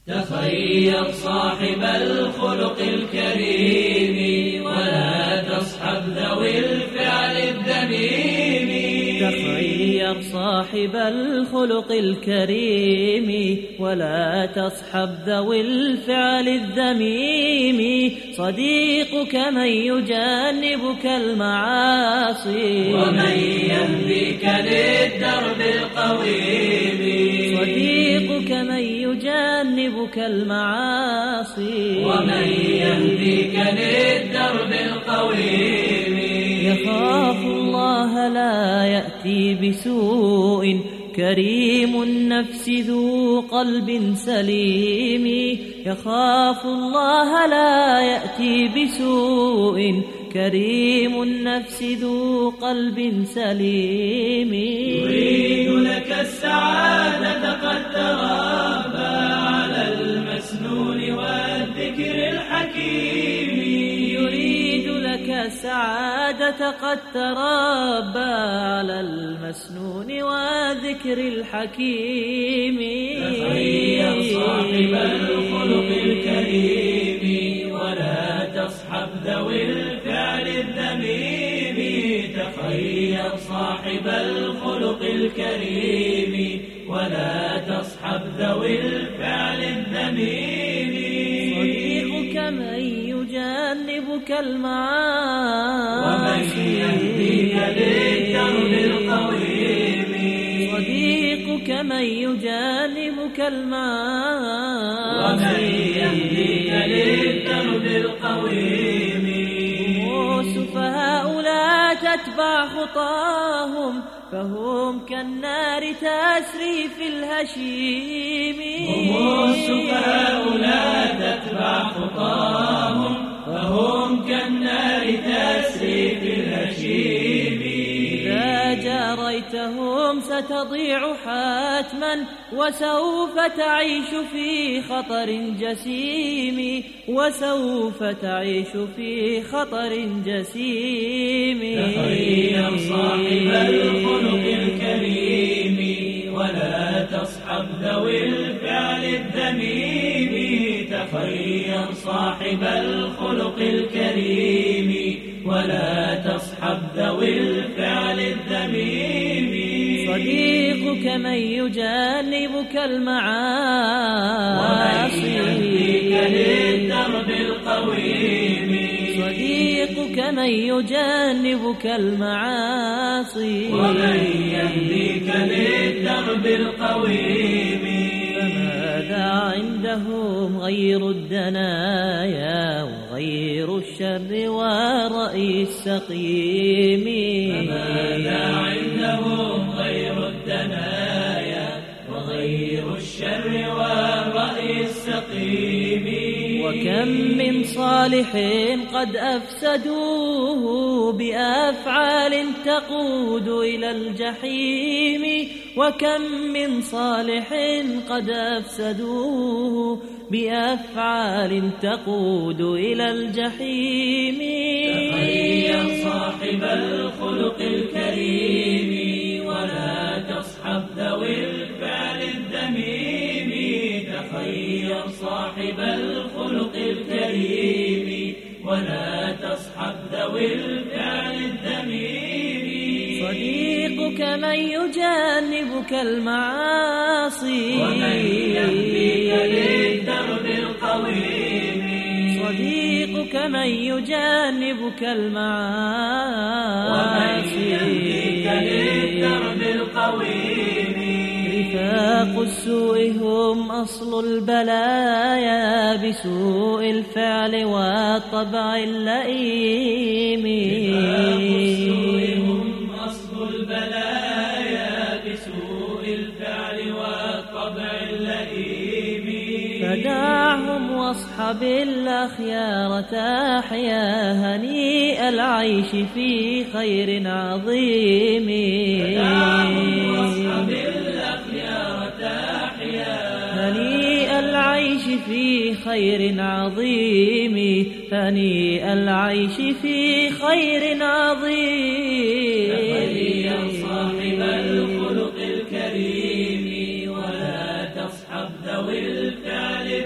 تخير صاحب الخلق الكريم ولا تصحب ذوي الفعل الذميم. تخير صاحب الخلق الكريم ولا تصحب ذوي الفعل الذميم. صديقك من يجنبك المعاصي ومن يهديك للدرب القويم. صديقك من يجنبك المعاصي ومن يهديك للدرب القويم. يخاف الله لا يأتي بسوء كريم النفس ذو قلب سليم. يخاف الله لا يأتي بسوء كريم النفس ذو قلب سليم. يريد لك السعادة قد ترابى على المسنون والذكر الحكيم. يريد لك السعادة قد ترابى على المسنون والذكر الحكيم. تخير صاحب الخلق الكريم ولا تصحب ذوي الفعل الذميم. تخير صاحب الخلق الكريم ولا تصحب ذوي الفعل الذميم. صديقك من يجنبك المعاصي ومن يهديك للدرب القويم. صديقك من يجنبك المعاصي ومن يهديك للدرب القويم. سفهاء لا تتبع خطاهم فهم كالنار تسري في الهشيم. هم السفهاء لا تتبع خطاهم فهم كالنار تسري في الهشيم. إذا جاريتهم ستضيع حتما وسوف تعيش في خطر جسيم. وسوف تعيش في خطر جسيم. تخير صاحب الخلق الكريم ولا تصحب ذوي الفعل الذميم. تخير صاحب الخلق الكريم ولا تصحب ذوي الفعل الذميم. صديقك من يجنبك المعاصي ومن يهديك للدرب القويم. صديقك من يجنبك المعاصي ومن يهديك للدرب القويم. فماذا عندهم غير الدنايا وغير الشر والرأي السقيم. فماذا عندهم غير الدنايا وغير الشر والرأي السقيم. وكم من صالح قد أفسدوه بأفعال تقود إلى الجحيم. وكم من صالح قد أفسدوه بأفعال تقود إلى الجحيم. تخير صاحب الخلق الكريم ولا تصحب ذوي الفعل الذميم. تخير صاحب الخلق الكريم ولا تصحب ذوي الفعل الذميم. صديقك من يجنبك المعاصي ومن يهديك للدرب القويم. صديقك من يجنبك المعاصي ومن يهديك للدرب القويم. رفاق السوء هم أصل البلايا بسوء الفعل والطبع اللئيم. رفاق السوء هم أصل البلايا بسوء الفعل والطبع اللئيم. فدعهم واصحب الأخيار تحيا هنيء العيش في خير عظيم. فدعهم واصحب الأخيار تحيا هنيء العيش في خير عظيم. هنيء العيش في خير عظيم. تخير صاحب الخلق الكريم ولا تصحب ذوي الفعل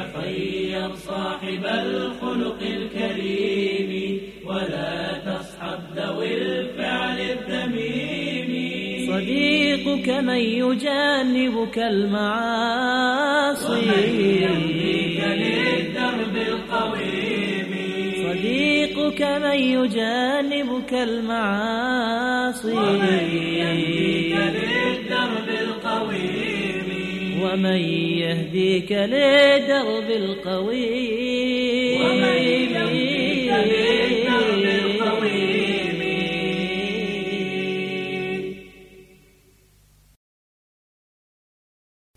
تخير صاحب الخلق الكريم ولا تصحب ذوي الفعل الذميم. صديقك من يجنبك المعاصي ومن يهديك للدرب القويم. صديقك من يجنبك المعاصي ومن يهديك للدرب القويم. ومن يهديك لدرب القويم.